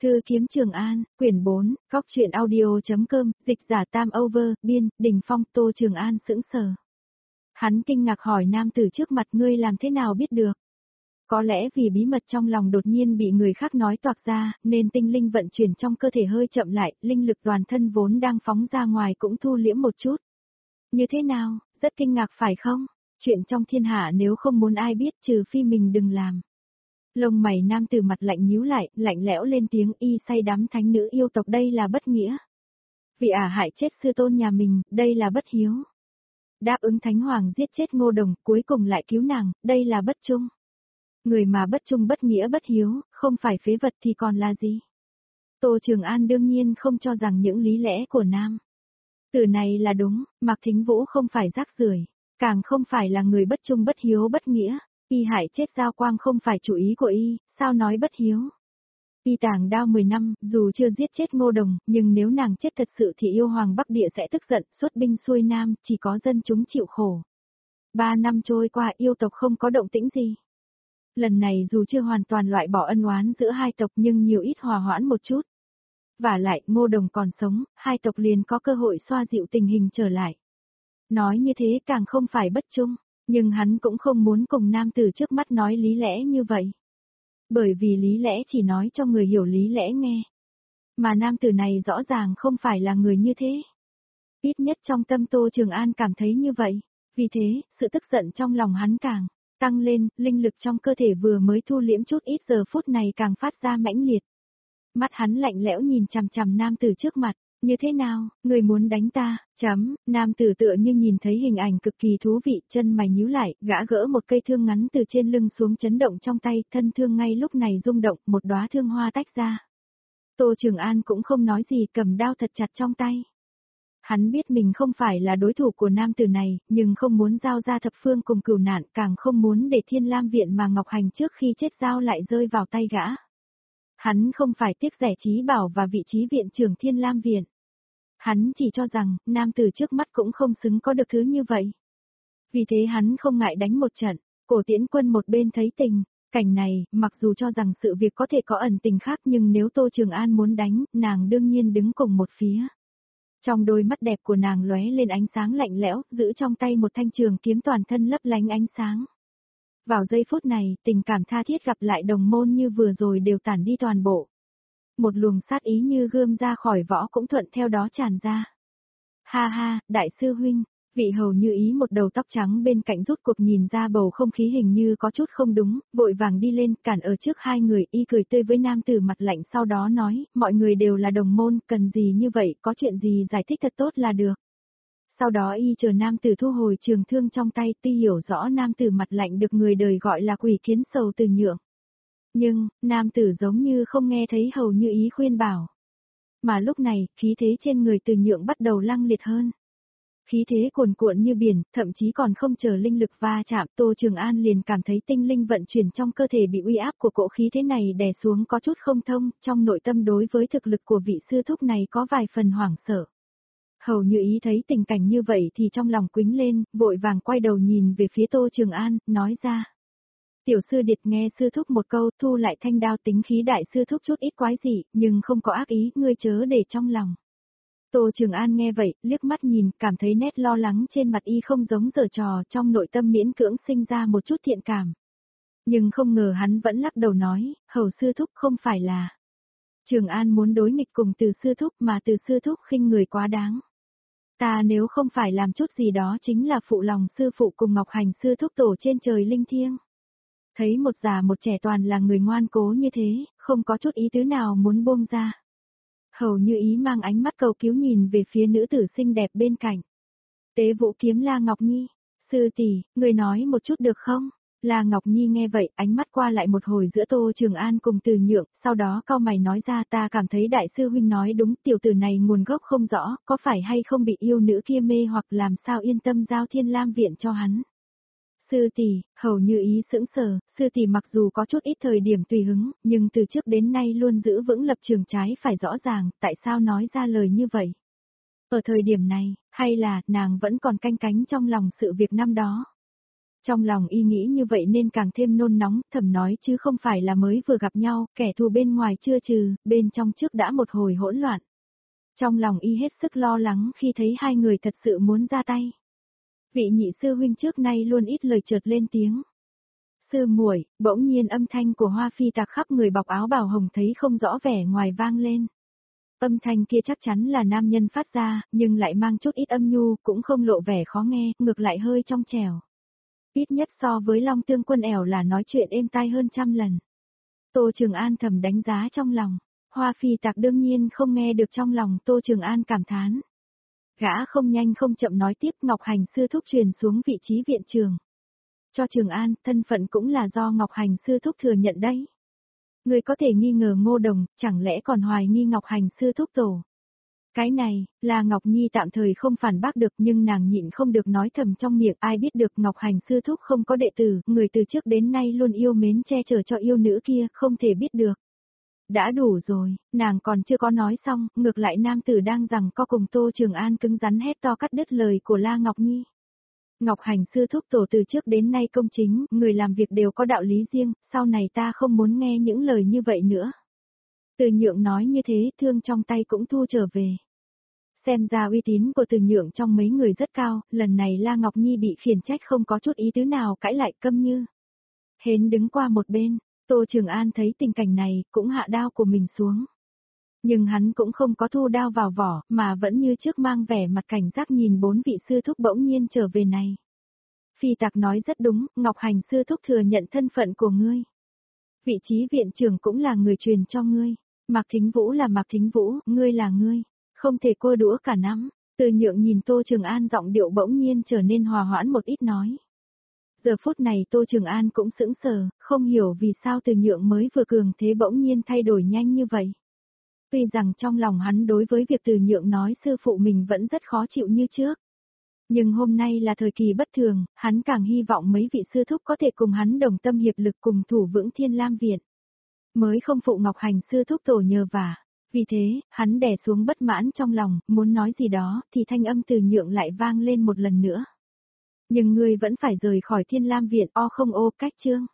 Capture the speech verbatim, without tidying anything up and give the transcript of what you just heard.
Thư kiếm Trường An, quyển bốn, góc truyện audio.com, dịch giả Tam Over, biên, Đình Phong, Tô Trường An sững sờ. Hắn kinh ngạc hỏi nam tử trước mặt ngươi làm thế nào biết được. Có lẽ vì bí mật trong lòng đột nhiên bị người khác nói toạc ra, nên tinh linh vận chuyển trong cơ thể hơi chậm lại, linh lực toàn thân vốn đang phóng ra ngoài cũng thu liễm một chút. Như thế nào, rất kinh ngạc phải không? Chuyện trong thiên hạ nếu không muốn ai biết trừ phi mình đừng làm. Lông mày nam tử mặt lạnh nhíu lại, lạnh lẽo lên tiếng y say đắm thánh nữ yêu tộc đây là bất nghĩa. Vì ả hại chết sư tôn nhà mình, đây là bất hiếu. Đáp ứng thánh hoàng giết chết Ngô Đồng, cuối cùng lại cứu nàng, đây là bất trung. Người mà bất trung bất nghĩa bất hiếu, không phải phế vật thì còn là gì? Tô Trường An đương nhiên không cho rằng những lý lẽ của nam tử này là đúng, Mạc Thính Vũ không phải rác rưởi, càng không phải là người bất trung bất hiếu bất nghĩa. Y hại chết Giao Quang không phải chủ ý của y, sao nói bất hiếu. Y tàng đao mười năm, dù chưa giết chết Ngô Đồng, nhưng nếu nàng chết thật sự thì yêu hoàng Bắc Địa sẽ tức giận, xuất binh xuôi Nam, chỉ có dân chúng chịu khổ. Ba năm trôi qua yêu tộc không có động tĩnh gì. Lần này dù chưa hoàn toàn loại bỏ ân oán giữa hai tộc nhưng nhiều ít hòa hoãn một chút. Vả lại, Ngô Đồng còn sống, hai tộc liền có cơ hội xoa dịu tình hình trở lại. Nói như thế càng không phải bất trung. Nhưng hắn cũng không muốn cùng nam tử trước mắt nói lý lẽ như vậy. Bởi vì lý lẽ chỉ nói cho người hiểu lý lẽ nghe. Mà nam tử này rõ ràng không phải là người như thế. Ít nhất trong tâm Tô Trường An cảm thấy như vậy. Vì thế, sự tức giận trong lòng hắn càng tăng lên, linh lực trong cơ thể vừa mới thu liễm chút ít giờ phút này càng phát ra mãnh liệt. Mắt hắn lạnh lẽo nhìn chằm chằm nam tử trước mặt. Như thế nào, người muốn đánh ta, chấm, nam tử tựa như nhìn thấy hình ảnh cực kỳ thú vị, chân mày nhíu lại, gã gỡ một cây thương ngắn từ trên lưng xuống chấn động trong tay, thân thương ngay lúc này rung động, một đóa thương hoa tách ra. Tô Trường An cũng không nói gì, cầm đao thật chặt trong tay. Hắn biết mình không phải là đối thủ của nam tử này, nhưng không muốn giao ra thập phương cùng cửu nạn, càng không muốn để Thiên Lam Viện mà Ngọc Hành trước khi chết giao lại rơi vào tay gã. Hắn không phải tiếc rẻ Chí Bảo và vị trí viện trưởng Thiên Lam Viện. Hắn chỉ cho rằng, nam tử trước mắt cũng không xứng có được thứ như vậy. Vì thế hắn không ngại đánh một trận, Cổ Tiễn Quân một bên thấy tình, cảnh này, mặc dù cho rằng sự việc có thể có ẩn tình khác nhưng nếu Tô Trường An muốn đánh, nàng đương nhiên đứng cùng một phía. Trong đôi mắt đẹp của nàng lóe lên ánh sáng lạnh lẽo, giữ trong tay một thanh trường kiếm toàn thân lấp lánh ánh sáng. Vào giây phút này, tình cảm tha thiết gặp lại đồng môn như vừa rồi đều tản đi toàn bộ. Một luồng sát ý như gươm ra khỏi võ cũng thuận theo đó tràn ra. Ha ha, đại sư huynh, vị hầu như ý một đầu tóc trắng bên cạnh rút cuộc nhìn ra bầu không khí hình như có chút không đúng, vội vàng đi lên cản ở trước hai người y cười tươi với nam tử mặt lạnh sau đó nói, mọi người đều là đồng môn, cần gì như vậy, có chuyện gì giải thích thật tốt là được. Sau đó y chờ nam tử thu hồi trường thương trong tay tuy hiểu rõ nam tử mặt lạnh được người đời gọi là quỷ kiến sầu từ nhượng. Nhưng, nam tử giống như không nghe thấy hầu như ý khuyên bảo. Mà lúc này, khí thế trên người từ nhượng bắt đầu lăng liệt hơn. Khí thế cuồn cuộn như biển, thậm chí còn không chờ linh lực va chạm, Tô Trường An liền cảm thấy tinh linh vận chuyển trong cơ thể bị uy áp của cỗ khí thế này đè xuống có chút không thông, trong nội tâm đối với thực lực của vị sư thúc này có vài phần hoảng sợ. Hầu như ý thấy tình cảnh như vậy thì trong lòng quĩnh lên, vội vàng quay đầu nhìn về phía Tô Trường An, nói ra. Tiểu sư điệt nghe sư thúc một câu, thu lại thanh đao, tính khí đại sư thúc chút ít quái dị, nhưng không có ác ý, ngươi chớ để trong lòng. Tô Trường An nghe vậy, liếc mắt nhìn, cảm thấy nét lo lắng trên mặt y không giống giở trò, trong nội tâm miễn cưỡng sinh ra một chút thiện cảm. Nhưng không ngờ hắn vẫn lắc đầu nói, hầu sư thúc không phải là. Trường An muốn đối nghịch cùng từ sư thúc mà từ sư thúc khinh người quá đáng. Ta nếu không phải làm chút gì đó chính là phụ lòng sư phụ cùng Ngọc Hành sư thúc tổ trên trời linh thiêng. Thấy một già một trẻ toàn là người ngoan cố như thế, không có chút ý tứ nào muốn buông ra. Hầu như ý mang ánh mắt cầu cứu nhìn về phía nữ tử xinh đẹp bên cạnh. Tế Vũ Kiếm La Ngọc Nhi, sư tỷ, người nói một chút được không? La Ngọc Nhi nghe vậy, ánh mắt qua lại một hồi giữa Tô Trường An cùng Từ Nhượng, sau đó cau mày nói ra ta cảm thấy đại sư huynh nói đúng, tiểu tử này nguồn gốc không rõ, có phải hay không bị yêu nữ kia mê hoặc làm sao yên tâm giao Thiên Lam Viện cho hắn. Sư tỷ, hầu như ý sững sờ, sư tỷ mặc dù có chút ít thời điểm tùy hứng, nhưng từ trước đến nay luôn giữ vững lập trường trái phải rõ ràng, tại sao nói ra lời như vậy? Ở thời điểm này, hay là nàng vẫn còn canh cánh trong lòng sự việc năm đó? Trong lòng y nghĩ như vậy nên càng thêm nôn nóng, thầm nói chứ không phải là mới vừa gặp nhau, kẻ thù bên ngoài chưa trừ, bên trong trước đã một hồi hỗn loạn. Trong lòng y hết sức lo lắng khi thấy hai người thật sự muốn ra tay. Vị nhị sư huynh trước nay luôn ít lời chợt lên tiếng. Sư muội, bỗng nhiên âm thanh của Hoa Phi Tạc khắp người bọc áo bào hồng thấy không rõ vẻ ngoài vang lên. Âm thanh kia chắc chắn là nam nhân phát ra, nhưng lại mang chút ít âm nhu, cũng không lộ vẻ khó nghe, ngược lại hơi trong trẻo. Ít nhất so với Long Tương Quân ẻo là nói chuyện êm tai hơn trăm lần. Tô Trường An thầm đánh giá trong lòng. Hoa Phi Tạc đương nhiên không nghe được trong lòng Tô Trường An cảm thán. Gã không nhanh không chậm nói tiếp, Ngọc Hành sư thúc truyền xuống vị trí viện trường. Cho Trường An, thân phận cũng là do Ngọc Hành sư thúc thừa nhận đấy. Người có thể nghi ngờ Ngô Đồng, chẳng lẽ còn hoài nghi Ngọc Hành sư thúc tổ. Cái này, là Ngọc Nhi tạm thời không phản bác được, nhưng nàng nhịn không được nói thầm trong miệng, ai biết được Ngọc Hành sư thúc không có đệ tử, người từ trước đến nay luôn yêu mến che chở cho yêu nữ kia, không thể biết được. Đã đủ rồi, nàng còn chưa có nói xong, ngược lại nam tử đang rằng co cùng Tô Trường An cứng rắn hét to cắt đứt lời của La Ngọc Nhi. Ngọc Hành sư thúc tổ từ trước đến nay công chính, người làm việc đều có đạo lý riêng, sau này ta không muốn nghe những lời như vậy nữa. Từ Nhượng nói như thế, thương trong tay cũng thu trở về. Xem ra uy tín của Từ Nhượng trong mấy người rất cao, lần này La Ngọc Nhi bị khiển trách không có chút ý tứ nào cãi lại, câm như hến đứng qua một bên. Tô Trường An thấy tình cảnh này, cũng hạ đao của mình xuống. Nhưng hắn cũng không có thu đao vào vỏ, mà vẫn như trước mang vẻ mặt cảnh giác nhìn bốn vị sư thúc bỗng nhiên trở về này. Phi Tạc nói rất đúng, Ngọc Hành sư thúc thừa nhận thân phận của ngươi. Vị trí viện trưởng cũng là người truyền cho ngươi. Mạc Thính Vũ là Mạc Thính Vũ, ngươi là ngươi. Không thể cô đũa cả nắm. Từ Nhượng nhìn Tô Trường An giọng điệu bỗng nhiên trở nên hòa hoãn một ít nói. Giờ phút này Tô Trường An cũng sững sờ, không hiểu vì sao Từ Nhượng mới vừa cường thế bỗng nhiên thay đổi nhanh như vậy. Tuy rằng trong lòng hắn đối với việc Từ Nhượng nói sư phụ mình vẫn rất khó chịu như trước. Nhưng hôm nay là thời kỳ bất thường, hắn càng hy vọng mấy vị sư thúc có thể cùng hắn đồng tâm hiệp lực cùng thủ vững Thiên Lam Viện. Mới không phụ Ngọc Hành sư thúc tổ nhờ vả. Vì thế, hắn đè xuống bất mãn trong lòng, muốn nói gì đó, thì thanh âm Từ Nhượng lại vang lên một lần nữa. Nhưng ngươi vẫn phải rời khỏi Thiên Lam Viện, o không ô, cách chương.